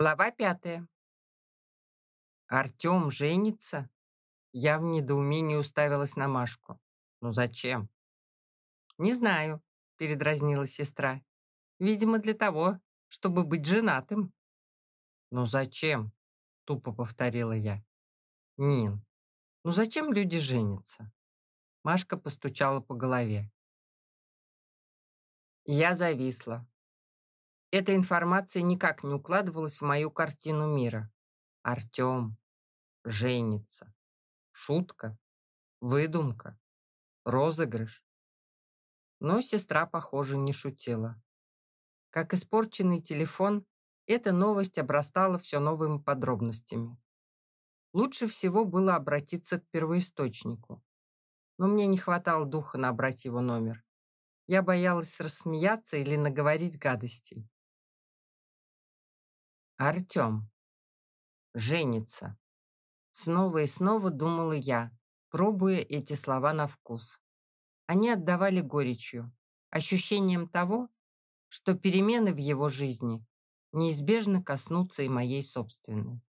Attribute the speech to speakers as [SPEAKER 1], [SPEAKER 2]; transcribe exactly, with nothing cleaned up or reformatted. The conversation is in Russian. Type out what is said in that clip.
[SPEAKER 1] Глава пятая. Артем женится? Я в недоумении уставилась на Машку. Ну зачем? Не знаю, передразнила сестра. Видимо, для того, чтобы быть женатым. Ну зачем? Тупо повторила я. Нин, ну зачем люди женятся? Машка постучала по голове. Я зависла. Эта информация никак не укладывалась в мою картину мира. Артем женится. Шутка? Выдумка? Розыгрыш? Но сестра, похоже, не шутила. Как испорченный телефон, эта новость обрастала все новыми подробностями. Лучше всего было обратиться к первоисточнику. Но мне не хватало духа набрать его номер. Я боялась рассмеяться или наговорить гадостей. Артем женится. Снова и снова думала я, пробуя эти слова на вкус. Они отдавали горечью, ощущением того, что перемены в его жизни неизбежно коснутся и моей собственной.